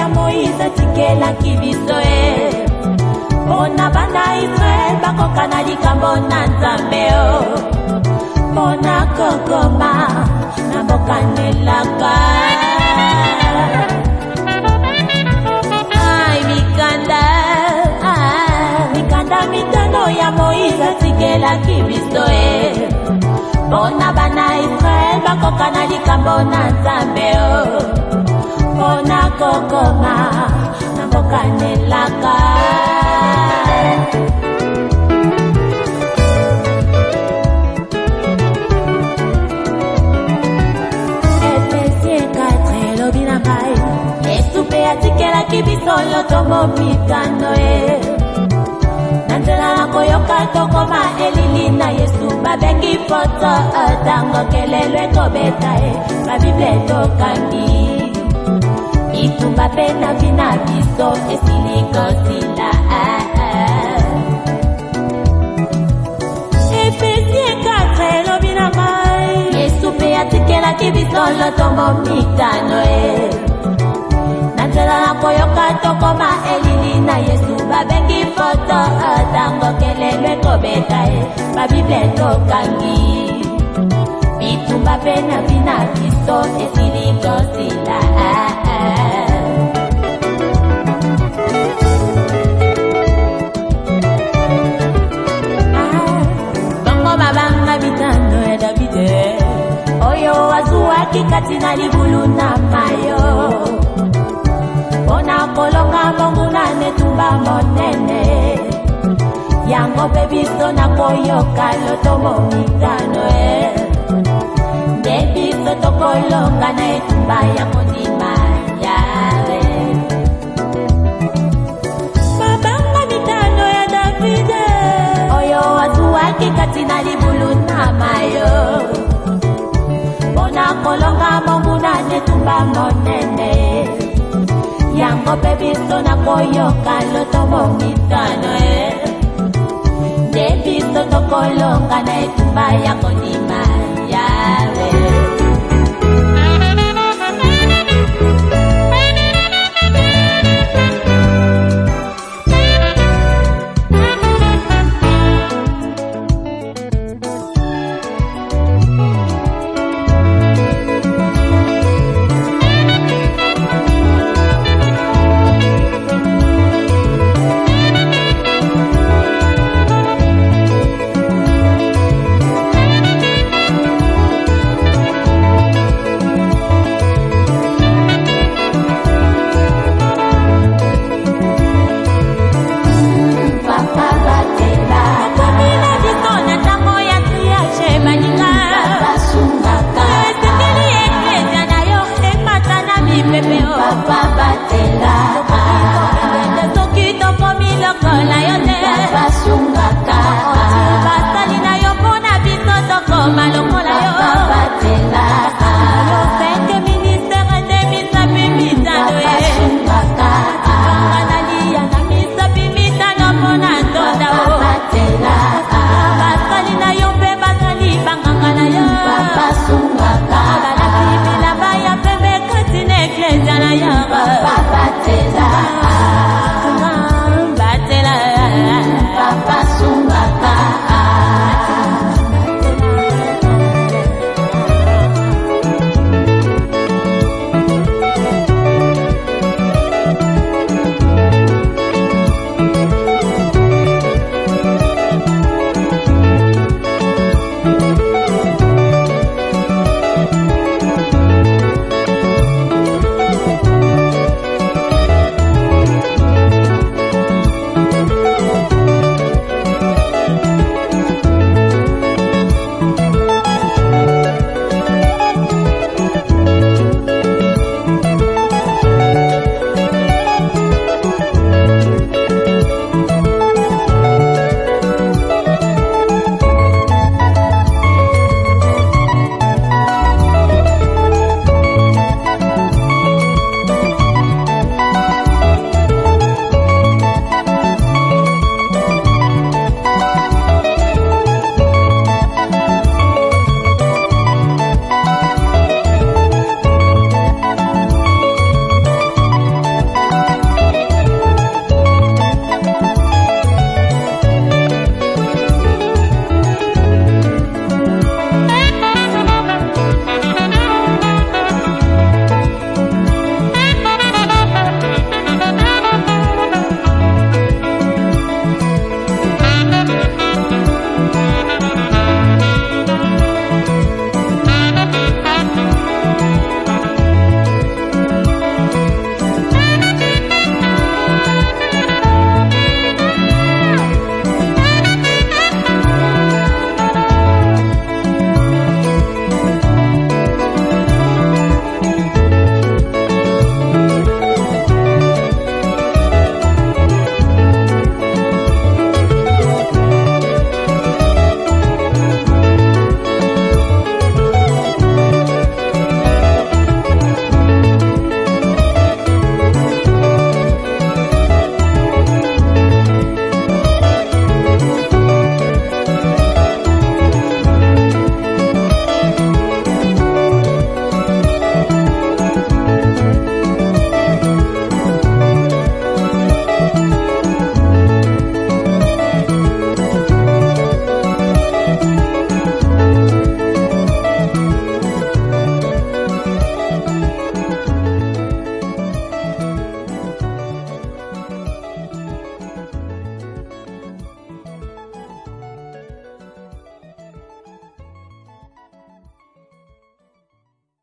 ya Moïse tikelaki biso mpona bana Israel bakoka na likambo na Nzambe mpona kokoma na bokanelaka mikanda mitano ya Moïse tikelaki biso mpona bana Israel bakoka na likambo na Nzambe mpona kokoma na bokanelaka Efesie 4 elobi na ngai Yesu mpe atikelaki biso lotomo mitano na nzela na koyoka tokoma elili na Yesu babengi foto ntango kelelo ekobeta babible tokangi itumba mpe na vina biso esili kosila Efesie 4 elobi na ngai Yesu mpe atikelaki biso lotomo mitano na nzela na koyoka tokoma elili na Yesu babengi foto ntango kelelo ekobeta babible tokangi bitumba mpe na vina biso esili kosila bongo mabanga bitano ya Davide oyo azuwaki kati na libulu na mayo mpona kolonga monguna netumba monene yango mpe biso na koyoka lotomo mitano nde biso tokolonga na etumba ya kondima yawe mabanga mitano ya Davide oyo azuwaki kati na libulu na mayo mpona kolonga monguna netumba monene yango mpe biso na koyoka lotomo mitano nde biso tokolonga na etumba ya kondima